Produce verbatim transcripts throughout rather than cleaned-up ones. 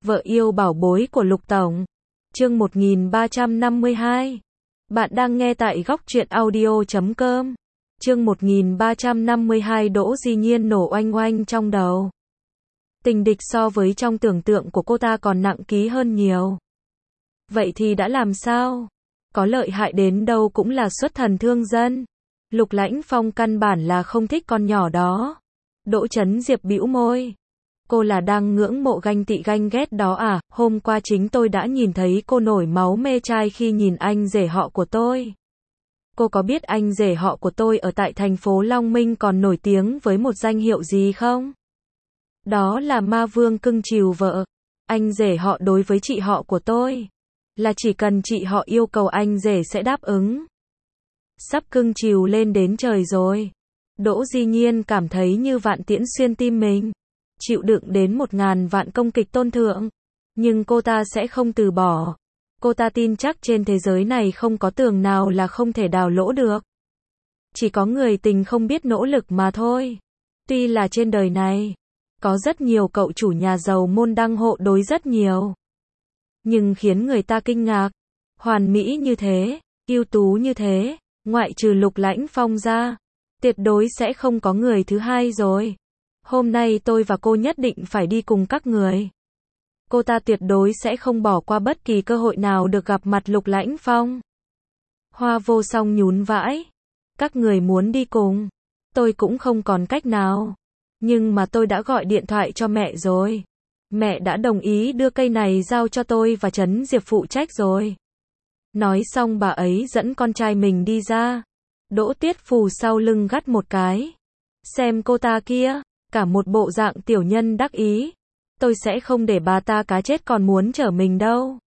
Vợ yêu bảo bối của Lục Tổng. Chương một nghìn ba trăm năm mươi hai. Bạn đang nghe tại góc truyện audio chấm com. Chương một nghìn ba trăm năm mươi hai. Đỗ Di Nhiên nổ oanh oanh trong đầu. Tình địch so với trong tưởng tượng của cô ta còn nặng ký hơn nhiều. Vậy thì đã làm sao? Có lợi hại đến đâu cũng là xuất thần thương dân. Lục Lãnh Phong căn bản là không thích con nhỏ đó. Đỗ Chấn Diệp bĩu môi. Cô là đang ngưỡng mộ ganh tị ganh ghét đó à? Hôm qua chính tôi đã nhìn thấy cô nổi máu mê trai khi nhìn anh rể họ của tôi. Cô có biết anh rể họ của tôi ở tại thành phố Long Minh còn nổi tiếng với một danh hiệu gì không? Đó là ma vương cưng chiều vợ. Anh rể họ đối với chị họ của tôi là chỉ cần chị họ yêu cầu anh rể sẽ đáp ứng. Sắp cưng chiều lên đến trời rồi. Đỗ Di Nhiên cảm thấy như vạn tiễn xuyên tim mình. Chịu đựng đến một ngàn vạn công kích tôn thượng. Nhưng cô ta sẽ không từ bỏ. Cô ta tin chắc trên thế giới này không có tường nào là không thể đào lỗ được. Chỉ có người tình không biết nỗ lực mà thôi. Tuy là trên đời này có rất nhiều cậu chủ nhà giàu môn đăng hộ đối rất nhiều. Nhưng khiến người ta kinh ngạc. Hoàn mỹ như thế, ưu tú như thế, ngoại trừ Lục Lãnh Phong ra, tuyệt đối sẽ không có người thứ hai rồi. Hôm nay tôi và cô nhất định phải đi cùng các người. Cô ta tuyệt đối sẽ không bỏ qua bất kỳ cơ hội nào được gặp mặt Lục Lãnh Phong. Hoa Vô Song nhún vãi. Các người muốn đi cùng. Tôi cũng không còn cách nào. Nhưng mà tôi đã gọi điện thoại cho mẹ rồi. Mẹ đã đồng ý đưa cây này giao cho tôi và Trấn Diệp phụ trách rồi. Nói xong bà ấy dẫn con trai mình đi ra. Đỗ Tiết Phù sau lưng gắt một cái. Xem cô ta kia, cả một bộ dạng tiểu nhân đắc ý. Tôi sẽ không để bà ta cá chết còn muốn chở mình đâu.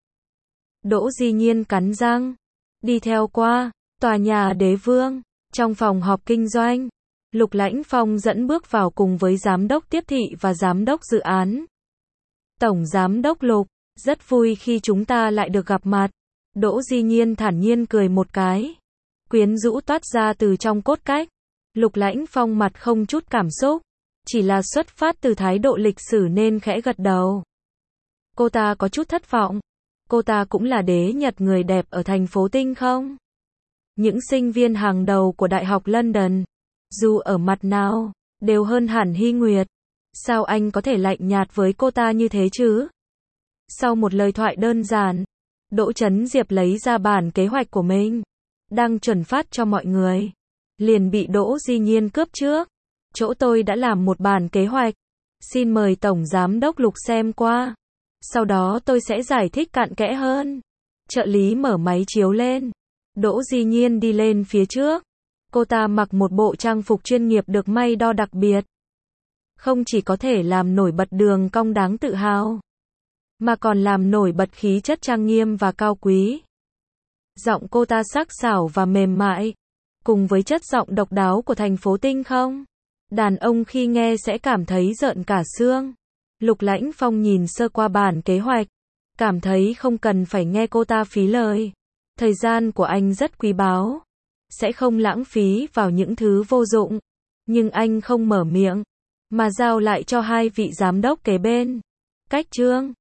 Đỗ Di Nhiên cắn răng. Đi theo qua, tòa nhà Đế Vương, trong phòng họp kinh doanh. Lục Lãnh Phong dẫn bước vào cùng với giám đốc tiếp thị và giám đốc dự án. Tổng giám đốc Lục, rất vui khi chúng ta lại được gặp mặt. Đỗ Di Nhiên thản nhiên cười một cái. Quyến rũ toát ra từ trong cốt cách. Lục Lãnh Phong mặt không chút cảm xúc. Chỉ là xuất phát từ thái độ lịch sử nên khẽ gật đầu. Cô ta có chút thất vọng. Cô ta cũng là đế nhật người đẹp ở thành phố Tinh không? Những sinh viên hàng đầu của Đại học London, dù ở mặt nào, đều hơn hẳn Hy Nguyệt. Sao anh có thể lạnh nhạt với cô ta như thế chứ? Sau một lời thoại đơn giản, Đỗ Chấn Diệp lấy ra bản kế hoạch của mình, đang chuẩn phát cho mọi người. Liền bị Đỗ Di Nhiên cướp trước. Chỗ tôi đã làm một bản kế hoạch. Xin mời Tổng Giám đốc Lục xem qua. Sau đó tôi sẽ giải thích cặn kẽ hơn. Trợ lý mở máy chiếu lên. Đỗ Di Nhiên đi lên phía trước. Cô ta mặc một bộ trang phục chuyên nghiệp được may đo đặc biệt. Không chỉ có thể làm nổi bật đường cong đáng tự hào, mà còn làm nổi bật khí chất trang nghiêm và cao quý. Giọng cô ta sắc sảo và mềm mại, cùng với chất giọng độc đáo của thành phố Tinh không. Đàn ông khi nghe sẽ cảm thấy rợn cả xương. Lục Lãnh Phong nhìn sơ qua bản kế hoạch, cảm thấy không cần phải nghe cô ta phí lời. Thời gian của anh rất quý báu, sẽ không lãng phí vào những thứ vô dụng. Nhưng anh không mở miệng, mà giao lại cho hai vị giám đốc kế bên. Cách Trương,